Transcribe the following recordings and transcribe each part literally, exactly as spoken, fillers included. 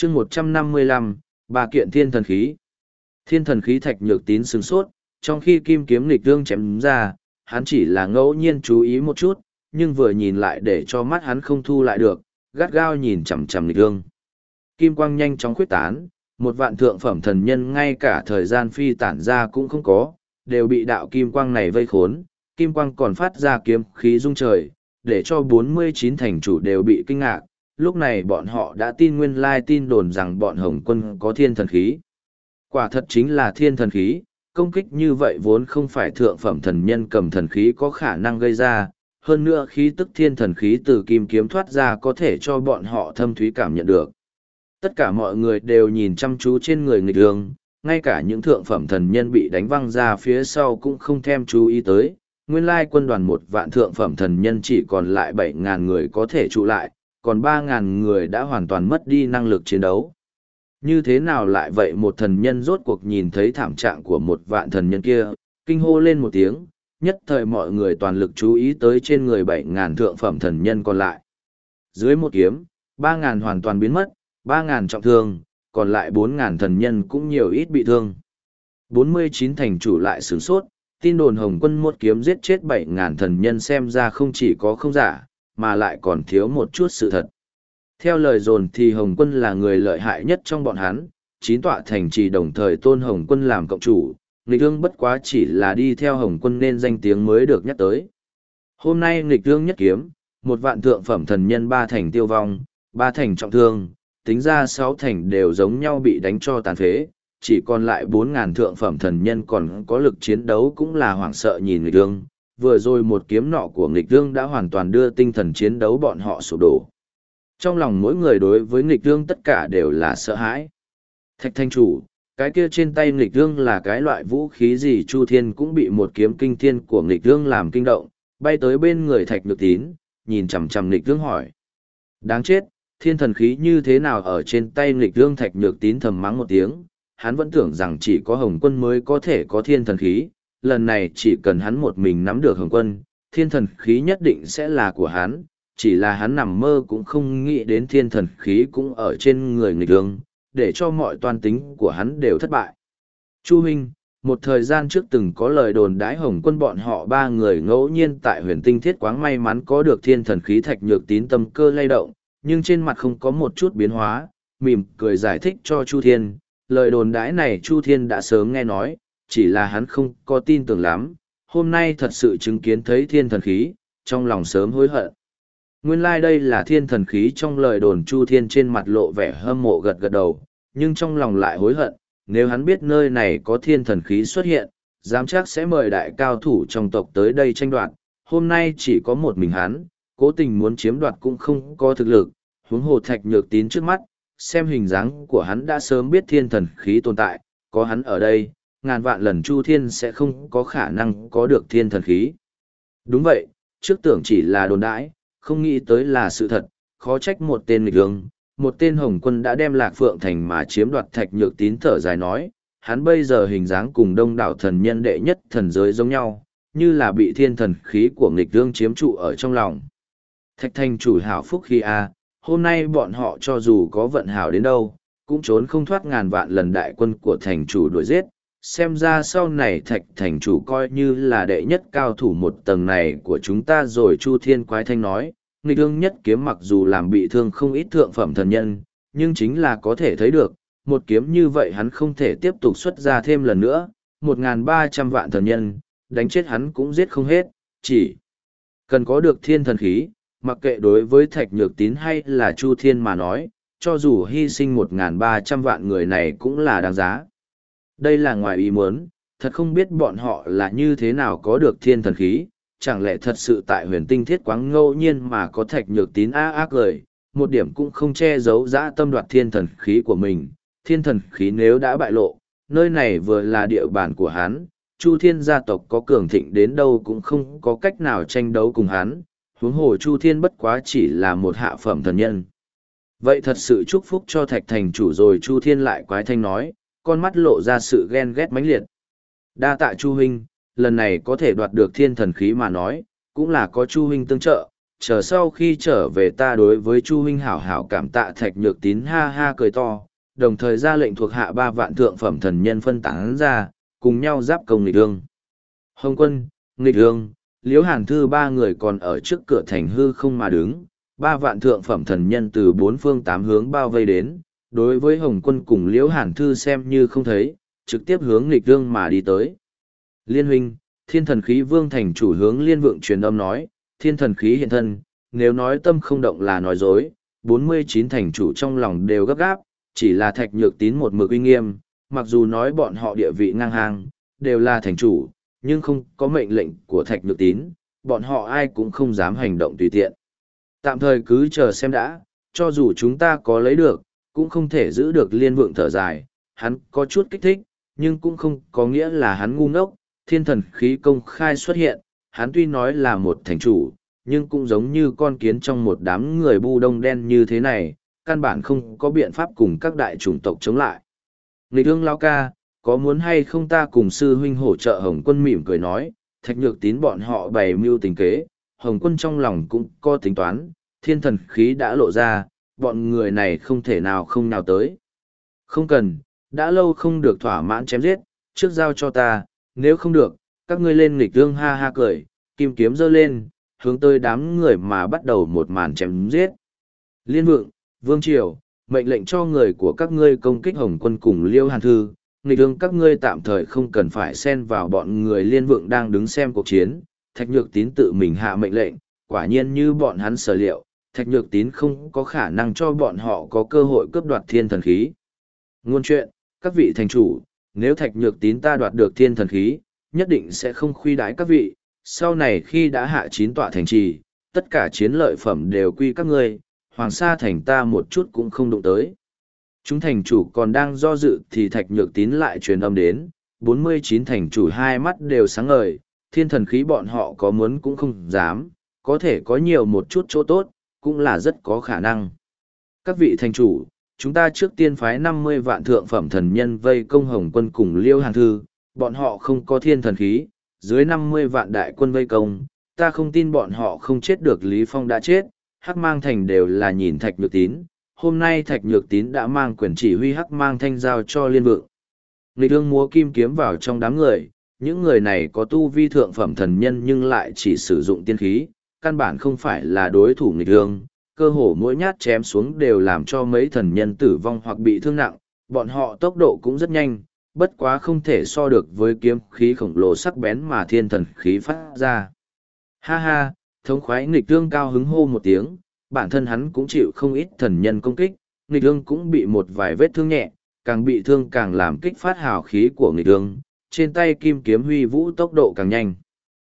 chương một trăm năm mươi lăm, ba kiện thiên thần khí. Thiên thần khí Thạch Nhược Tín sửng sốt, trong khi kim kiếm nghịch dương chém ra, hắn chỉ là ngẫu nhiên chú ý một chút, nhưng vừa nhìn lại để cho mắt hắn không thu lại được, gắt gao nhìn chằm chằm nghịch dương. Kim quang nhanh chóng khuyết tán, một vạn thượng phẩm thần nhân ngay cả thời gian phi tản ra cũng không có, đều bị đạo kim quang này vây khốn. Kim quang còn phát ra kiếm khí rung trời, để cho bốn mươi chín thành chủ đều bị kinh ngạc. Lúc này bọn họ đã tin nguyên lai tin đồn rằng bọn Hồng Quân có thiên thần khí. Quả thật chính là thiên thần khí, công kích như vậy vốn không phải thượng phẩm thần nhân cầm thần khí có khả năng gây ra. Hơn nữa khí tức thiên thần khí từ kim kiếm thoát ra có thể cho bọn họ thâm thúy cảm nhận được. Tất cả mọi người đều nhìn chăm chú trên người nghịch dương, ngay cả những thượng phẩm thần nhân bị đánh văng ra phía sau cũng không thèm chú ý tới. Nguyên lai quân đoàn một vạn thượng phẩm thần nhân chỉ còn lại bảy ngàn người có thể trụ lại, còn ba ngàn người đã hoàn toàn mất đi năng lực chiến đấu. Như thế nào lại vậy, một thần nhân rốt cuộc nhìn thấy thảm trạng của một vạn thần nhân kia, kinh hô lên một tiếng, nhất thời mọi người toàn lực chú ý tới trên người bảy ngàn thượng phẩm thần nhân còn lại. Dưới một kiếm, ba ngàn hoàn toàn biến mất, ba ngàn trọng thương, còn lại bốn ngàn thần nhân cũng nhiều ít bị thương. bốn mươi chín thành chủ lại sửng sốt, tin đồn Hồng Quân một kiếm giết chết bảy ngàn thần nhân xem ra không chỉ có không giả, mà lại còn thiếu một chút sự thật. Theo lời dồn thì Hồng Quân là người lợi hại nhất trong bọn hắn, chín tọa thành trì đồng thời tôn Hồng Quân làm cộng chủ, nghịch ương bất quá chỉ là đi theo Hồng Quân nên danh tiếng mới được nhắc tới. Hôm nay nghịch ương nhất kiếm, một vạn thượng phẩm thần nhân ba thành tiêu vong, ba thành trọng thương, tính ra sáu thành đều giống nhau bị đánh cho tàn phế, chỉ còn lại bốn ngàn thượng phẩm thần nhân còn có lực chiến đấu cũng là hoảng sợ nhìn nghịch ương. Vừa rồi một kiếm nọ của nghịch ương đã hoàn toàn đưa tinh thần chiến đấu bọn họ sụp đổ. Trong lòng mỗi người đối với nghịch ương tất cả đều là sợ hãi. Thạch thanh chủ, cái kia trên tay nghịch ương là cái loại vũ khí gì? Chu Thiên cũng bị một kiếm kinh thiên của nghịch ương làm kinh động, bay tới bên người Thạch Nhược Tín, nhìn chằm chằm nghịch ương hỏi. Đáng chết, thiên thần khí như thế nào ở trên tay nghịch ương? Thạch Nhược Tín thầm mắng một tiếng, hắn vẫn tưởng rằng chỉ có Hồng Quân mới có thể có thiên thần khí, lần này chỉ cần hắn một mình nắm được Hồng Quân, thiên thần khí nhất định sẽ là của hắn, chỉ là hắn nằm mơ cũng không nghĩ đến thiên thần khí cũng ở trên người nghịch ương, để cho mọi toan tính của hắn đều thất bại. Chu huynh, một thời gian trước từng có lời đồn đãi Hồng Quân bọn họ ba người ngẫu nhiên tại huyền tinh thiết quáng may mắn có được thiên thần khí. Thạch Nhược Tín tâm cơ lay động, nhưng trên mặt không có một chút biến hóa, mỉm cười giải thích cho Chu Thiên, lời đồn đãi này Chu Thiên đã sớm nghe nói, chỉ là hắn không có tin tưởng lắm, hôm nay thật sự chứng kiến thấy thiên thần khí, trong lòng sớm hối hận. Nguyên lai like đây là thiên thần khí trong lời đồn. Chu Thiên trên mặt lộ vẻ hâm mộ gật gật đầu, nhưng trong lòng lại hối hận, nếu hắn biết nơi này có thiên thần khí xuất hiện, dám chắc sẽ mời đại cao thủ trong tộc tới đây tranh đoạt, hôm nay chỉ có một mình hắn, cố tình muốn chiếm đoạt cũng không có thực lực, huống hồ Thạch Nhược Tín trước mắt, xem hình dáng của hắn đã sớm biết thiên thần khí tồn tại, có hắn ở đây, ngàn vạn lần Chu Thiên sẽ không có khả năng có được thiên thần khí. Đúng vậy, trước tưởng chỉ là đồn đãi, không nghĩ tới là sự thật, khó trách một tên nghịch ương, một tên Hồng Quân đã đem Lạc Phượng Thành mà chiếm đoạt. Thạch Nhược Tín thở dài nói, hắn bây giờ hình dáng cùng đông đảo thần nhân đệ nhất thần giới giống nhau, như là bị thiên thần khí của nghịch ương chiếm trụ ở trong lòng. Thạch Thành chủ hảo phúc khi a, hôm nay bọn họ cho dù có vận hảo đến đâu, cũng trốn không thoát ngàn vạn lần đại quân của thành chủ đuổi giết. Xem ra sau này Thạch thành chủ coi như là đệ nhất cao thủ một tầng này của chúng ta rồi. Chu Thiên quái thanh nói, nghịch ương nhất kiếm mặc dù làm bị thương không ít thượng phẩm thần nhân, nhưng chính là có thể thấy được, một kiếm như vậy hắn không thể tiếp tục xuất ra thêm lần nữa, một ngàn ba trăm vạn thần nhân, đánh chết hắn cũng giết không hết, chỉ cần có được thiên thần khí, mặc kệ đối với Thạch Nhược Tín hay là Chu Thiên mà nói, cho dù hy sinh một ngàn ba trăm vạn người này cũng là đáng giá. Đây là ngoài ý muốn, thật không biết bọn họ là như thế nào có được thiên thần khí, chẳng lẽ thật sự tại huyền tinh thiết quáng ngẫu nhiên mà có Thạch Nhược Tín á ác lời, một điểm cũng không che giấu dã tâm đoạt thiên thần khí của mình. Thiên thần khí nếu đã bại lộ, nơi này vừa là địa bàn của hắn, Chu Thiên gia tộc có cường thịnh đến đâu cũng không có cách nào tranh đấu cùng hắn, huống hồ Chu Thiên bất quá chỉ là một hạ phẩm thần nhân. Vậy thật sự chúc phúc cho Thạch thành chủ rồi. Chu Thiên lại quái thanh nói, con mắt lộ ra sự ghen ghét mãnh liệt. Đa tạ Chu huynh, lần này có thể đoạt được thiên thần khí mà nói, cũng là có Chu huynh tương trợ, chờ sau khi trở về ta đối với Chu huynh hảo hảo cảm tạ. Thạch Nhược Tín ha ha cười to, đồng thời ra lệnh thuộc hạ ba vạn thượng phẩm thần nhân phân tán ra, cùng nhau giáp công nghịch ương. Hồng Quân, nghịch ương, Liễu Hàn Thư ba người còn ở trước cửa thành hư không mà đứng, ba vạn thượng phẩm thần nhân từ bốn phương tám hướng bao vây đến, đối với Hồng Quân cùng Liễu Hàn Thư xem như không thấy, trực tiếp hướng nghịch ương mà đi tới. Liên huynh, thiên thần khí vương thành chủ hướng liên vượng truyền âm nói, thiên thần khí hiện thân, nếu nói tâm không động là nói dối, bốn mươi chín thành chủ trong lòng đều gấp gáp, chỉ là Thạch Nhược Tín một mực uy nghiêm, mặc dù nói bọn họ địa vị ngang hàng, đều là thành chủ, nhưng không có mệnh lệnh của Thạch Nhược Tín, bọn họ ai cũng không dám hành động tùy tiện. Tạm thời cứ chờ xem đã, cho dù chúng ta có lấy được, cũng không thể giữ được. Liên vượng thở dài, hắn có chút kích thích, nhưng cũng không có nghĩa là hắn ngu ngốc. Thiên thần khí công khai xuất hiện, hắn tuy nói là một thành chủ, nhưng cũng giống như con kiến trong một đám người bu đông đen như thế này, căn bản không có biện pháp cùng các đại chủng tộc chống lại. Nghịch ương lão ca, có muốn hay không ta cùng sư huynh hỗ trợ? Hồng Quân mỉm cười nói, Thạch Nhược Tín bọn họ bày mưu tính kế, Hồng Quân trong lòng cũng có tính toán, thiên thần khí đã lộ ra, bọn người này không thể nào không nào tới. Không cần, đã lâu không được thỏa mãn chém giết, trước giao cho ta, nếu không được, các ngươi lên. Nghịch ương ha ha cười, kim kiếm giơ lên, hướng tới đám người mà bắt đầu một màn chém giết. Liên vượng, Vương Triều, mệnh lệnh cho người của các ngươi công kích Hồng Quân cùng Liễu Hàn Thư, nghịch ương các ngươi tạm thời không cần phải xen vào bọn người. Liên vượng đang đứng xem cuộc chiến, Thạch Nhược Tín tự mình hạ mệnh lệnh, quả nhiên như bọn hắn sở liệu, Thạch Nhược Tín không có khả năng cho bọn họ có cơ hội cướp đoạt thiên thần khí. Ngôn chuyện, các vị thành chủ, nếu Thạch Nhược Tín ta đoạt được thiên thần khí, nhất định sẽ không khuy đãi các vị, sau này khi đã hạ chín tọa thành trì, tất cả chiến lợi phẩm đều quy các ngươi, Hoàng Sa thành ta một chút cũng không đụng tới. Chúng thành chủ còn đang do dự thì Thạch Nhược Tín lại truyền âm đến, bốn mươi chín thành chủ hai mắt đều sáng ngời, thiên thần khí bọn họ có muốn cũng không dám, có thể có nhiều một chút chỗ tốt, cũng là rất có khả năng. Các vị thành chủ, chúng ta trước tiên phái năm mươi vạn thượng phẩm thần nhân vây công Hồng Quân cùng Liễu Hàn Thư, bọn họ không có thiên thần khí, dưới năm mươi vạn đại quân vây công, ta không tin bọn họ không chết được. Lý Phong đã chết, Hắc Mang Thành đều là nhìn Thạch Nhược Tín, hôm nay Thạch Nhược Tín đã mang quyền chỉ huy Hắc Mang Thanh giao cho Liên vượng. Nghịch ương múa kim kiếm vào trong đám người, những người này có tu vi thượng phẩm thần nhân nhưng lại chỉ sử dụng tiên khí, căn bản không phải là đối thủ nghịch ương, cơ hồ mỗi nhát chém xuống đều làm cho mấy thần nhân tử vong hoặc bị thương nặng, bọn họ tốc độ cũng rất nhanh, bất quá không thể so được với kiếm khí khổng lồ sắc bén mà thiên thần khí phát ra. Ha ha, thống khoái. Nghịch ương cao hứng hô một tiếng, bản thân hắn cũng chịu không ít thần nhân công kích, nghịch ương cũng bị một vài vết thương nhẹ, càng bị thương càng làm kích phát hào khí của nghịch ương, trên tay kim kiếm huy vũ tốc độ càng nhanh.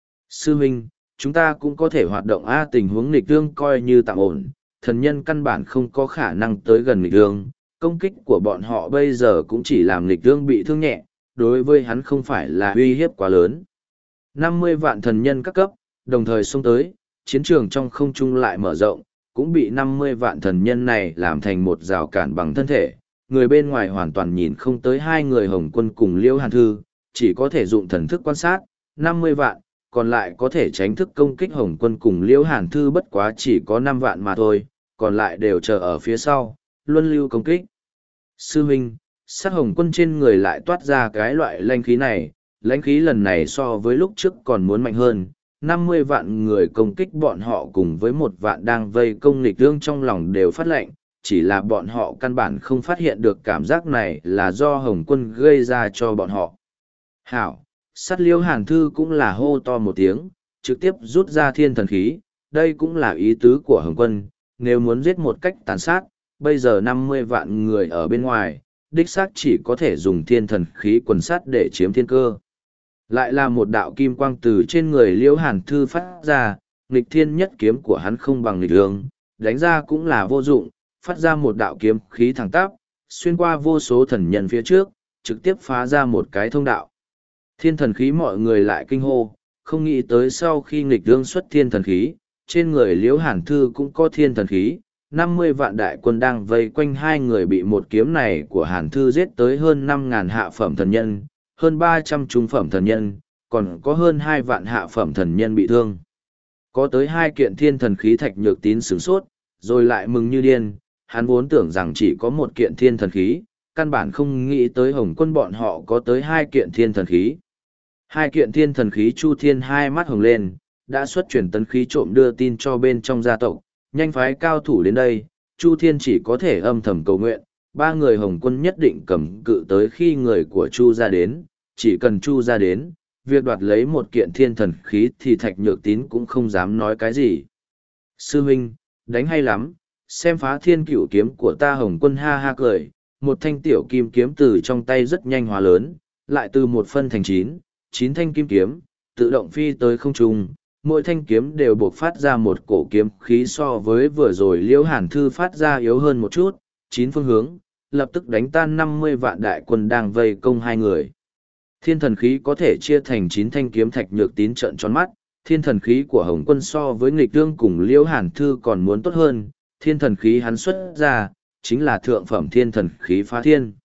Sư huynh, chúng ta cũng có thể hoạt động a. Tình huống nghịch ương coi như tạm ổn, thần nhân căn bản không có khả năng tới gần nghịch ương, công kích của bọn họ bây giờ cũng chỉ làm nghịch ương bị thương nhẹ, đối với hắn không phải là uy hiếp quá lớn. năm mươi vạn thần nhân các cấp, đồng thời xông tới, chiến trường trong không trung lại mở rộng, cũng bị năm mươi vạn thần nhân này làm thành một rào cản bằng thân thể. Người bên ngoài hoàn toàn nhìn không tới hai người Hồng Quân cùng Liễu Hàn Thư, chỉ có thể dụng thần thức quan sát, năm mươi vạn, còn lại có thể tránh thức công kích Hồng Quân cùng Liễu Hàn Thư bất quá chỉ có năm vạn mà thôi, còn lại đều chờ ở phía sau, luân lưu công kích. Sư huynh, sát Hồng Quân trên người lại toát ra cái loại lãnh khí này, lãnh khí lần này so với lúc trước còn muốn mạnh hơn, năm mươi vạn người công kích bọn họ cùng với một vạn đang vây công nghịch ương trong lòng đều phát lạnh, chỉ là bọn họ căn bản không phát hiện được cảm giác này là do Hồng Quân gây ra cho bọn họ. Hảo, sát Liễu Hàn Thư cũng là hô to một tiếng, trực tiếp rút ra thiên thần khí, đây cũng là ý tứ của Hồng Quân, nếu muốn giết một cách tàn sát, bây giờ năm mươi vạn người ở bên ngoài, đích xác chỉ có thể dùng thiên thần khí quần sát để chiếm thiên cơ. Lại là một đạo kim quang từ trên người Liễu Hàn Thư phát ra, nghịch thiên nhất kiếm của hắn không bằng nghịch ương, đánh ra cũng là vô dụng, phát ra một đạo kiếm khí thẳng tắp, xuyên qua vô số thần nhân phía trước, trực tiếp phá ra một cái thông đạo. Thiên thần khí mọi người lại kinh hô, không nghĩ tới sau khi nghịch ương xuất thiên thần khí, trên người Liễu Hàn Thư cũng có thiên thần khí, năm mươi vạn đại quân đang vây quanh hai người bị một kiếm này của Hàn Thư giết tới hơn năm ngàn hạ phẩm thần nhân, hơn ba trăm trung phẩm thần nhân, còn có hơn hai vạn hạ phẩm thần nhân bị thương. Có tới hai kiện thiên thần khí Thạch Nhược Tín sửng sốt, rồi lại mừng như điên, hắn vốn tưởng rằng chỉ có một kiện thiên thần khí, căn bản không nghĩ tới Hồng Quân bọn họ có tới hai kiện thiên thần khí. Hai kiện thiên thần khí Chu Thiên hai mắt hồng lên, đã xuất chuyển tấn khí trộm đưa tin cho bên trong gia tộc, nhanh phái cao thủ đến đây, Chu Thiên chỉ có thể âm thầm cầu nguyện, ba người Hồng Quân nhất định cầm cự tới khi người của Chu ra đến, chỉ cần Chu ra đến, việc đoạt lấy một kiện thiên thần khí thì Thạch Nhược Tín cũng không dám nói cái gì. Sư huynh, đánh hay lắm, xem phá thiên cửu kiếm của ta. Hồng Quân ha ha cười, một thanh tiểu kim kiếm từ trong tay rất nhanh hóa lớn, lại từ một phân thành chín, chín thanh kim kiếm, tự động phi tới không trung, mỗi thanh kiếm đều buộc phát ra một cổ kiếm khí so với vừa rồi Liễu Hàn Thư phát ra yếu hơn một chút, chín phương hướng, lập tức đánh tan năm mươi vạn đại quân đang vây công hai người. Thiên thần khí có thể chia thành chín thanh kiếm. Thạch Nhược Tín trợn tròn mắt, thiên thần khí của Hồng Quân so với nghịch tương cùng Liễu Hàn Thư còn muốn tốt hơn, thiên thần khí hắn xuất ra, chính là thượng phẩm thiên thần khí phá thiên.